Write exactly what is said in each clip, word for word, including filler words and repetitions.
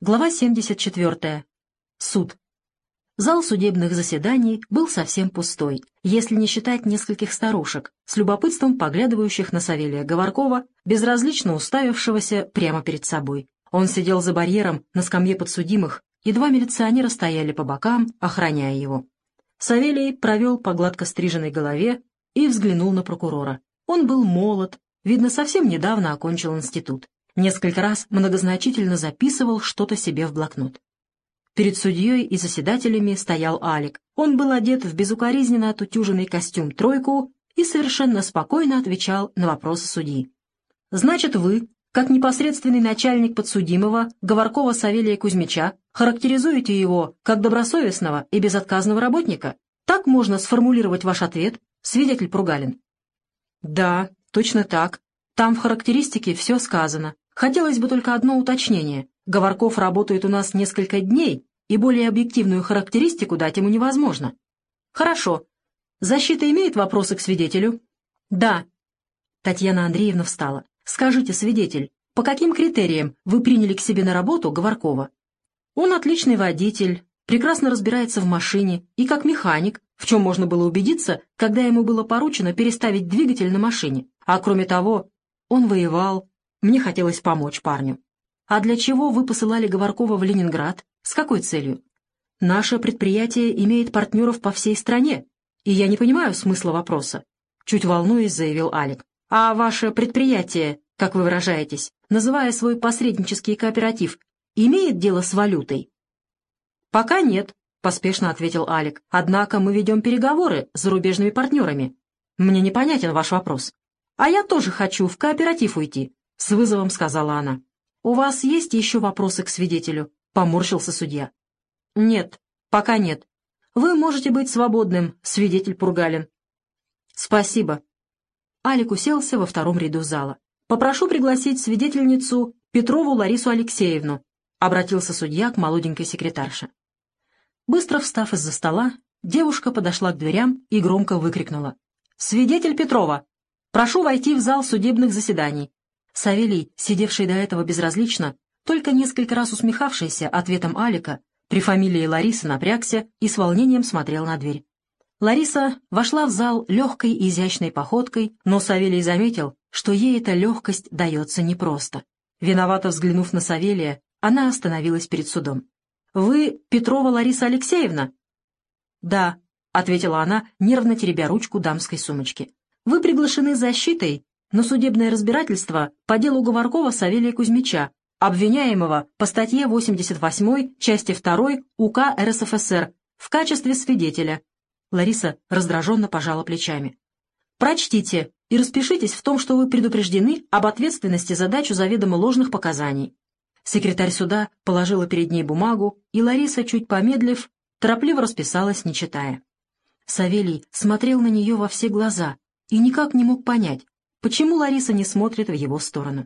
Глава семьдесят четвёртая. Суд. Зал судебных заседаний был совсем пустой, если не считать нескольких старушек, с любопытством поглядывающих на Савелия Говоркова, безразлично уставившегося прямо перед собой. Он сидел за барьером на скамье подсудимых, и два милиционера стояли по бокам, охраняя его. Савелий провел по гладко стриженной голове и взглянул на прокурора. Он был молод, видно, совсем недавно окончил институт. Несколько раз многозначительно записывал что-то себе в блокнот. Перед судьей и заседателями стоял Алик. Он был одет в безукоризненно отутюженный костюм-тройку и совершенно спокойно отвечал на вопросы судьи. «Значит, вы, как непосредственный начальник подсудимого Говоркова Савелия Кузьмича, характеризуете его как добросовестного и безотказного работника? Так можно сформулировать ваш ответ, свидетель Пургалин?» «Да, точно так. Там в характеристике все сказано. Хотелось бы только одно уточнение. Говорков работает у нас несколько дней, и более объективную характеристику дать ему невозможно». «Хорошо. Защита имеет вопросы к свидетелю?» «Да». Татьяна Андреевна встала. «Скажите, свидетель, по каким критериям вы приняли к себе на работу Говоркова?» «Он отличный водитель, прекрасно разбирается в машине и как механик, в чем можно было убедиться, когда ему было поручено переставить двигатель на машине. А кроме того, он воевал. Мне хотелось помочь парню». «А для чего вы посылали Говоркова в Ленинград? С какой целью?» «Наше предприятие имеет партнеров по всей стране, и я не понимаю смысла вопроса», — чуть волнуясь, заявил Алик. «А ваше предприятие, как вы выражаетесь, называя свой посреднический кооператив, имеет дело с валютой?» «Пока нет», — поспешно ответил Алик. «Однако мы ведем переговоры с зарубежными партнерами. Мне непонятен ваш вопрос». «А я тоже хочу в кооператив уйти», — с вызовом сказала она. «У вас есть еще вопросы к свидетелю?» — поморщился судья. «Нет, пока нет. Вы можете быть свободным, свидетель Пургалин». «Спасибо». Алик уселся во втором ряду зала. «Попрошу пригласить свидетельницу Петрову Ларису Алексеевну», — обратился судья к молоденькой секретарше. Быстро встав из-за стола, девушка подошла к дверям и громко выкрикнула: «Свидетель Петрова! Прошу войти в зал судебных заседаний». Савелий, сидевший до этого безразлично, только несколько раз усмехавшийся ответом Алика, при фамилии Лариса напрягся и с волнением смотрел на дверь. Лариса вошла в зал легкой и изящной походкой, но Савелий заметил, что ей эта легкость дается непросто. Виновато взглянув на Савелия, она остановилась перед судом. «Вы Петрова Лариса Алексеевна?» «Да», — ответила она, нервно теребя ручку дамской сумочки. «Вы приглашены защитой на судебное разбирательство по делу Говоркова Савелия Кузьмича, обвиняемого по статье восемьдесят восьмой, части второй УК РСФСР в качестве свидетеля». Лариса раздраженно пожала плечами. «Прочтите и распишитесь в том, что вы предупреждены об ответственности за дачу заведомо ложных показаний». Секретарь суда положила перед ней бумагу, и Лариса, чуть помедлив, торопливо расписалась, не читая. Савелий смотрел на нее во все глаза и никак не мог понять, почему Лариса не смотрит в его сторону.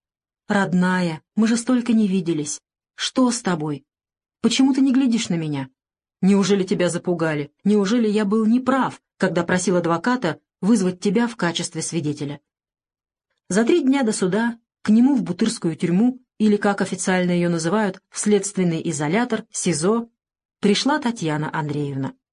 «Родная, мы же столько не виделись. Что с тобой? Почему ты не глядишь на меня? Неужели тебя запугали? Неужели я был неправ, когда просил адвоката вызвать тебя в качестве свидетеля?» За три дня до суда к нему в Бутырскую тюрьму, или, как официально ее называют, в следственный изолятор, СИЗО, пришла Татьяна Андреевна.